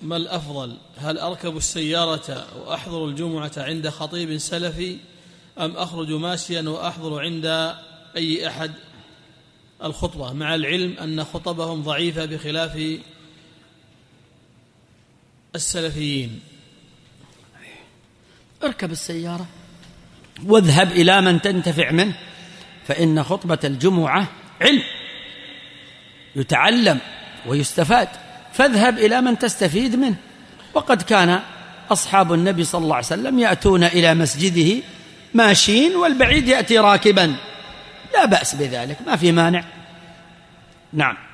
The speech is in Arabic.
ما الأفضل؟ هل أركب السيارة وأحضر الجمعة عند خطيب سلفي أم أخرج ماشيا وأحضر عند أي أحد الخطبة، مع العلم أن خطبهم ضعيفة بخلاف السلفيين؟ اركب السيارة واذهب إلى من تنتفع منه، فإن خطبة الجمعة علم يتعلم ويستفاد، فاذهب إلى من تستفيد منه. وقد كان أصحاب النبي صلى الله عليه وسلم يأتون إلى مسجده ماشيين والبعيد يأتي راكبا، لا بأس بذلك، ما في مانع. نعم.